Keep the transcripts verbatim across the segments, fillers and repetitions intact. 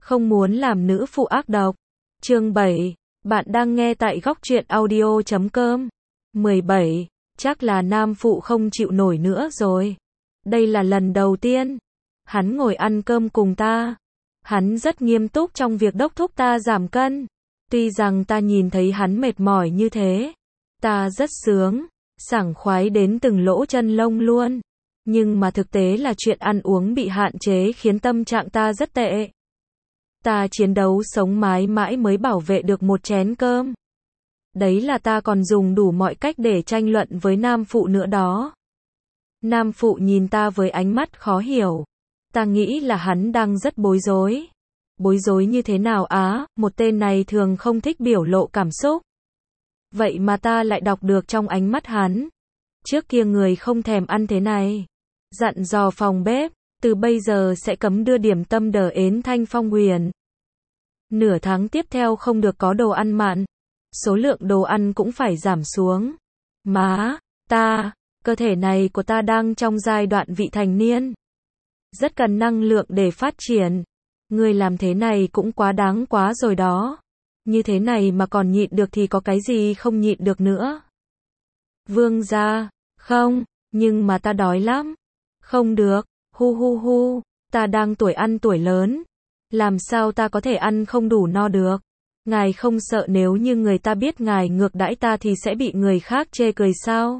Không muốn làm nữ phụ ác độc. Chương bảy. Bạn đang nghe tại góc truyện audio chấm com. mười bảy. Chắc là nam phụ không chịu nổi nữa rồi. Đây là lần đầu tiên hắn ngồi ăn cơm cùng ta. Hắn rất nghiêm túc trong việc đốc thúc ta giảm cân. Tuy rằng ta nhìn thấy hắn mệt mỏi như thế, ta rất sướng, sảng khoái đến từng lỗ chân lông luôn. Nhưng mà thực tế là chuyện ăn uống bị hạn chế khiến tâm trạng ta rất tệ. Ta chiến đấu sống mái mãi mới bảo vệ được một chén cơm. Đấy là ta còn dùng đủ mọi cách để tranh luận với nam phụ nữa đó. Nam phụ nhìn ta với ánh mắt khó hiểu. Ta nghĩ là hắn đang rất bối rối. Bối rối như thế nào á, một tên này thường không thích biểu lộ cảm xúc. Vậy mà ta lại đọc được trong ánh mắt hắn. Trước kia người không thèm ăn thế này. Dặn dò phòng bếp, từ bây giờ sẽ cấm đưa điểm tâm đờ ến Thanh Phong Huyền. Nửa tháng tiếp theo không được có đồ ăn mặn. Số lượng đồ ăn cũng phải giảm xuống. Má, ta, cơ thể này của ta đang trong giai đoạn vị thành niên. Rất cần năng lượng để phát triển. Người làm thế này cũng quá đáng quá rồi đó. Như thế này mà còn nhịn được thì có cái gì không nhịn được nữa. Vương gia, không, nhưng mà ta đói lắm. Không được, hu hu hu, ta đang tuổi ăn tuổi lớn. Làm sao ta có thể ăn không đủ no được. Ngài không sợ nếu như người ta biết ngài ngược đãi ta thì sẽ bị người khác chê cười sao?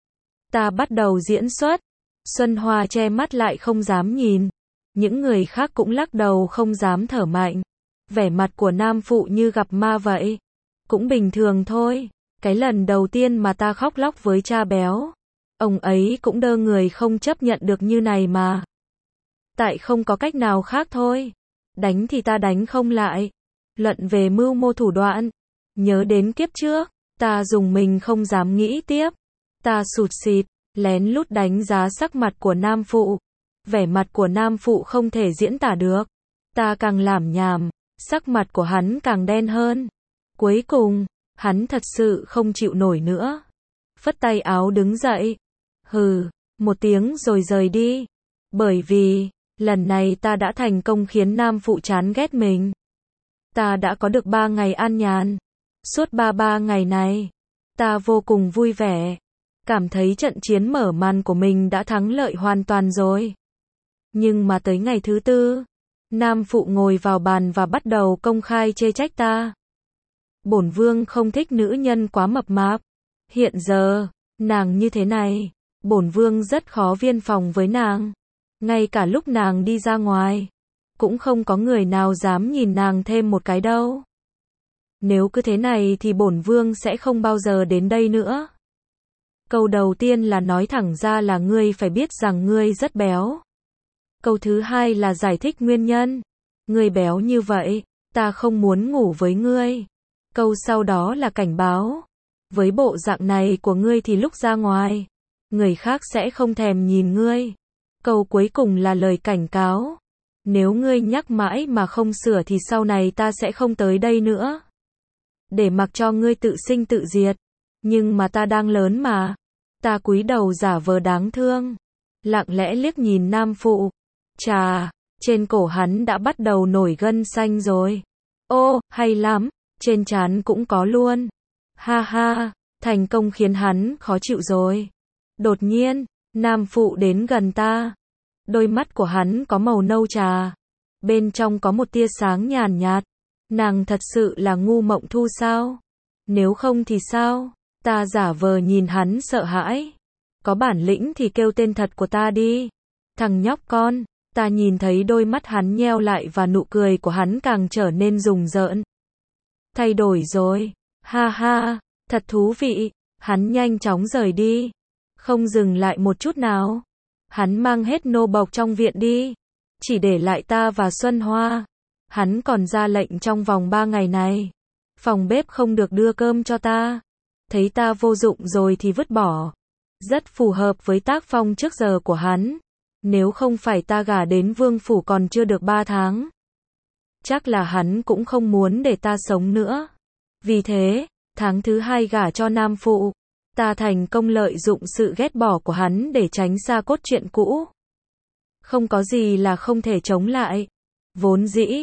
Ta bắt đầu diễn xuất. Xuân Hoa che mắt lại không dám nhìn. Những người khác cũng lắc đầu không dám thở mạnh. Vẻ mặt của nam phụ như gặp ma vậy. Cũng bình thường thôi. Cái lần đầu tiên mà ta khóc lóc với cha béo, ông ấy cũng đơ người không chấp nhận được như này mà. Tại không có cách nào khác thôi. Đánh thì ta đánh không lại. Luận về mưu mô thủ đoạn. Nhớ đến kiếp trước, ta dùng mình không dám nghĩ tiếp. Ta sụt sịt, lén lút đánh giá sắc mặt của nam phụ. Vẻ mặt của nam phụ không thể diễn tả được. Ta càng làm nhảm, sắc mặt của hắn càng đen hơn. Cuối cùng, hắn thật sự không chịu nổi nữa. Phất tay áo đứng dậy. Hừ, một tiếng rồi rời đi. Bởi vì, lần này ta đã thành công khiến nam phụ chán ghét mình. Ta đã có được ba ngày an nhàn. Suốt ba ba ngày này, ta vô cùng vui vẻ. Cảm thấy trận chiến mở màn của mình đã thắng lợi hoàn toàn rồi. Nhưng mà tới ngày thứ tư, nam phụ ngồi vào bàn và bắt đầu công khai chê trách ta. Bổn vương không thích nữ nhân quá mập mạp. Hiện giờ, nàng như thế này, bổn vương rất khó viên phòng với nàng. Ngay cả lúc nàng đi ra ngoài, cũng không có người nào dám nhìn nàng thêm một cái đâu. Nếu cứ thế này thì bổn vương sẽ không bao giờ đến đây nữa. Câu đầu tiên là nói thẳng ra là ngươi phải biết rằng ngươi rất béo. Câu thứ hai là giải thích nguyên nhân. Ngươi béo như vậy, ta không muốn ngủ với ngươi. Câu sau đó là cảnh báo. Với bộ dạng này của ngươi thì lúc ra ngoài, người khác sẽ không thèm nhìn ngươi. Câu cuối cùng là lời cảnh cáo. Nếu ngươi nhắc mãi mà không sửa thì sau này ta sẽ không tới đây nữa. Để mặc cho ngươi tự sinh tự diệt. Nhưng mà ta đang lớn mà. Ta cúi đầu giả vờ đáng thương. Lặng lẽ liếc nhìn nam phụ. Chà, trên cổ hắn đã bắt đầu nổi gân xanh rồi. Ô, hay lắm, trên trán cũng có luôn. Ha ha, thành công khiến hắn khó chịu rồi. Đột nhiên, nam phụ đến gần ta. Đôi mắt của hắn có màu nâu trà. Bên trong có một tia sáng nhàn nhạt. Nàng thật sự là ngu mộng thu sao? Nếu không thì sao? Ta giả vờ nhìn hắn sợ hãi. Có bản lĩnh thì kêu tên thật của ta đi. Thằng nhóc con. Ta nhìn thấy đôi mắt hắn nheo lại và nụ cười của hắn càng trở nên rùng rợn. Thay đổi rồi. Ha ha, thật thú vị. Hắn nhanh chóng rời đi. Không dừng lại một chút nào. Hắn mang hết nô bộc trong viện đi. Chỉ để lại ta và Xuân Hoa. Hắn còn ra lệnh trong vòng ba ngày này. Phòng bếp không được đưa cơm cho ta. Thấy ta vô dụng rồi thì vứt bỏ. Rất phù hợp với tác phong trước giờ của hắn. Nếu không phải ta gả đến vương phủ còn chưa được ba tháng. Chắc là hắn cũng không muốn để ta sống nữa. Vì thế, tháng thứ hai gả cho nam phụ. Ta thành công lợi dụng sự ghét bỏ của hắn để tránh xa cốt truyện cũ. Không có gì là không thể chống lại. Vốn dĩ,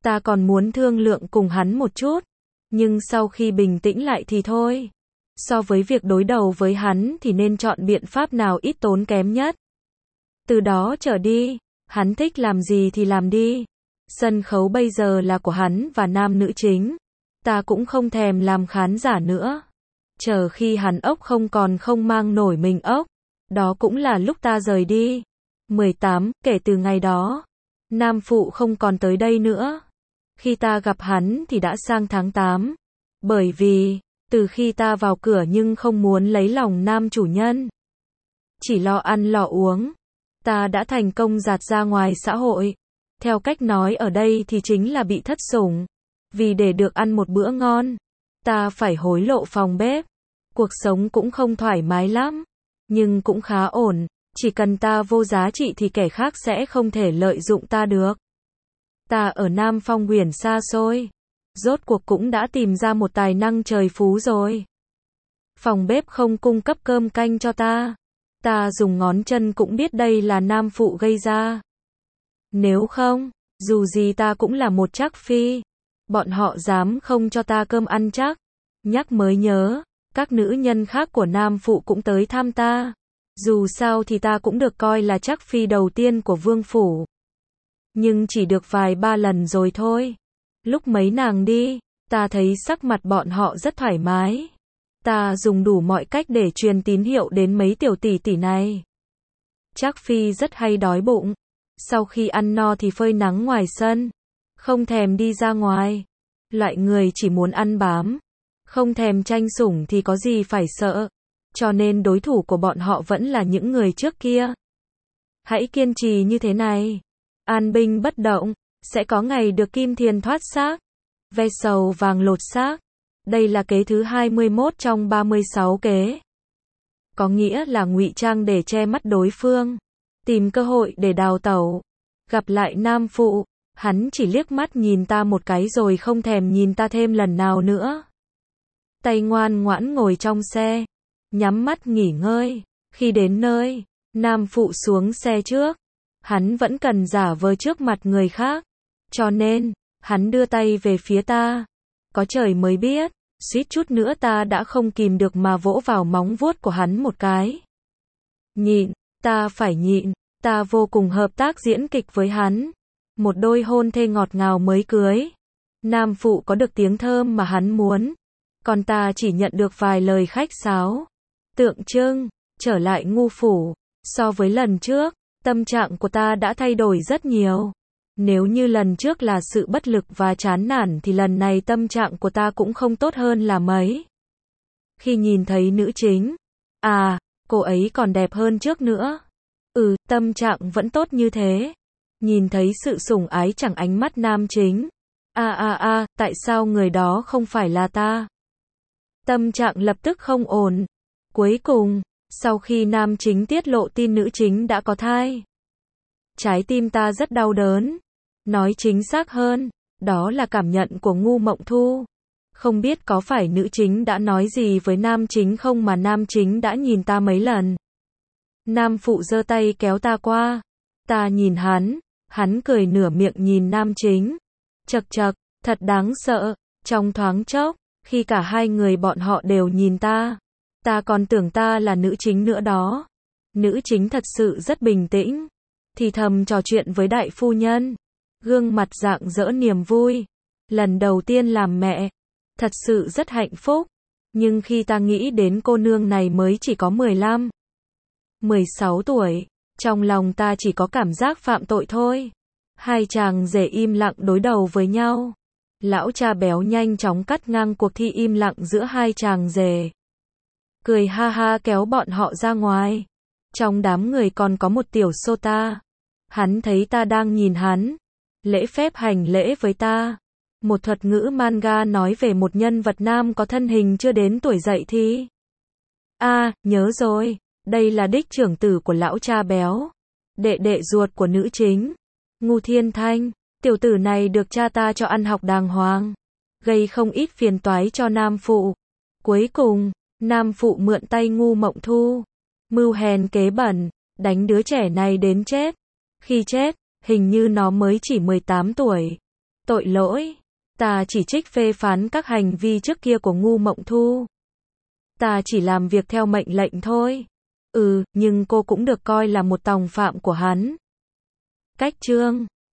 Ta còn muốn thương lượng cùng hắn một chút, nhưng sau khi bình tĩnh lại thì thôi. So với việc đối đầu với hắn thì nên chọn biện pháp nào ít tốn kém nhất. Từ đó trở đi, hắn thích làm gì thì làm đi. Sân khấu bây giờ là của hắn và nam nữ chính. Ta cũng không thèm làm khán giả nữa. Chờ khi hắn ốc không còn không mang nổi mình ốc, đó cũng là lúc ta rời đi. mười tám, kể từ ngày đó, nam phụ không còn tới đây nữa. Khi ta gặp hắn thì đã sang tháng tám. Bởi vì, từ khi ta vào cửa nhưng không muốn lấy lòng nam chủ nhân, chỉ lo ăn lo uống, ta đã thành công dạt ra ngoài xã hội. Theo cách nói ở đây thì chính là bị thất sủng. Vì để được ăn một bữa ngon, ta phải hối lộ phòng bếp. Cuộc sống cũng không thoải mái lắm, nhưng cũng khá ổn. Chỉ cần ta vô giá trị thì kẻ khác sẽ không thể lợi dụng ta được. Ta ở Nam Phong Huyền xa xôi, rốt cuộc cũng đã tìm ra một tài năng trời phú rồi. Phòng bếp không cung cấp cơm canh cho ta. Ta dùng ngón chân cũng biết đây là nam phụ gây ra. Nếu không, dù gì ta cũng là một trác phi. Bọn họ dám không cho ta cơm ăn chắc. Nhắc mới nhớ, các nữ nhân khác của nam phụ cũng tới thăm ta. Dù sao thì ta cũng được coi là trác phi đầu tiên của vương phủ. Nhưng chỉ được vài ba lần rồi thôi. Lúc mấy nàng đi, ta thấy sắc mặt bọn họ rất thoải mái. Ta dùng đủ mọi cách để truyền tín hiệu đến mấy tiểu tỷ tỷ này. Trác phi rất hay đói bụng. Sau khi ăn no thì phơi nắng ngoài sân. Không thèm đi ra ngoài. Loại người chỉ muốn ăn bám. Không thèm tranh sủng thì có gì phải sợ. Cho nên đối thủ của bọn họ vẫn là những người trước kia. Hãy kiên trì như thế này. An binh bất động. Sẽ có ngày được kim thiền thoát xác. Ve sầu vàng lột xác. Đây là kế thứ hai mươi mốt trong ba mươi sáu kế. Có nghĩa là ngụy trang để che mắt đối phương. Tìm cơ hội để đào tẩu. Gặp lại nam phụ, hắn chỉ liếc mắt nhìn ta một cái rồi không thèm nhìn ta thêm lần nào nữa. Tay ngoan ngoãn ngồi trong xe. Nhắm mắt nghỉ ngơi. Khi đến nơi, nam phụ xuống xe trước. Hắn vẫn cần giả vờ trước mặt người khác. Cho nên, hắn đưa tay về phía ta. Có trời mới biết, suýt chút nữa ta đã không kìm được mà vỗ vào móng vuốt của hắn một cái. Nhịn, ta phải nhịn, ta vô cùng hợp tác diễn kịch với hắn. Một đôi hôn thê ngọt ngào mới cưới. Nam phụ có được tiếng thơm mà hắn muốn. Còn ta chỉ nhận được vài lời khách sáo. Tượng trưng, trở lại ngu phủ. So với lần trước, tâm trạng của ta đã thay đổi rất nhiều. Nếu như lần trước là sự bất lực và chán nản thì lần này tâm trạng của ta cũng không tốt hơn là mấy. Khi nhìn thấy nữ chính, à, cô ấy còn đẹp hơn trước nữa. Ừ, tâm trạng vẫn tốt như thế. Nhìn thấy sự sủng ái chẳng ánh mắt nam chính. À à à, tại sao người đó không phải là ta? Tâm trạng lập tức không ổn. Cuối cùng, sau khi nam chính tiết lộ tin nữ chính đã có thai, trái tim ta rất đau đớn. Nói chính xác hơn, đó là cảm nhận của Ngu Mộng Thu. Không biết có phải nữ chính đã nói gì với nam chính không mà nam chính đã nhìn ta mấy lần. Nam phụ giơ tay kéo ta qua. Ta nhìn hắn, hắn cười nửa miệng nhìn nam chính. Chậc chậc, thật đáng sợ. Trong thoáng chốc, khi cả hai người bọn họ đều nhìn ta, ta còn tưởng ta là nữ chính nữa đó. Nữ chính thật sự rất bình tĩnh, thì thầm trò chuyện với đại phu nhân. Gương mặt rạng rỡ niềm vui. Lần đầu tiên làm mẹ. Thật sự rất hạnh phúc. Nhưng khi ta nghĩ đến cô nương này mới chỉ có mười lăm, mười sáu tuổi. Trong lòng ta chỉ có cảm giác phạm tội thôi. Hai chàng rể im lặng đối đầu với nhau. Lão cha béo nhanh chóng cắt ngang cuộc thi im lặng giữa hai chàng rể. Cười ha ha kéo bọn họ ra ngoài. Trong đám người còn có một tiểu sota. Hắn thấy ta đang nhìn hắn. Lễ phép hành lễ với ta. Một thuật ngữ manga nói về một nhân vật nam có thân hình chưa đến tuổi dậy thì. À, nhớ rồi. Đây là đích trưởng tử của lão cha béo. Đệ đệ ruột của nữ chính. Ngu Thiên Thanh. Tiểu tử này được cha ta cho ăn học đàng hoàng. Gây không ít phiền toái cho nam phụ. Cuối cùng, nam phụ mượn tay Ngu Mộng Thu. Mưu hèn kế bẩn. Đánh đứa trẻ này đến chết. Khi chết, hình như nó mới chỉ mười tám tuổi. Tội lỗi. Ta chỉ trích phê phán các hành vi trước kia của Ngu Mộng Thu. Ta chỉ làm việc theo mệnh lệnh thôi. Ừ, nhưng cô cũng được coi là một tòng phạm của hắn. Cách chương.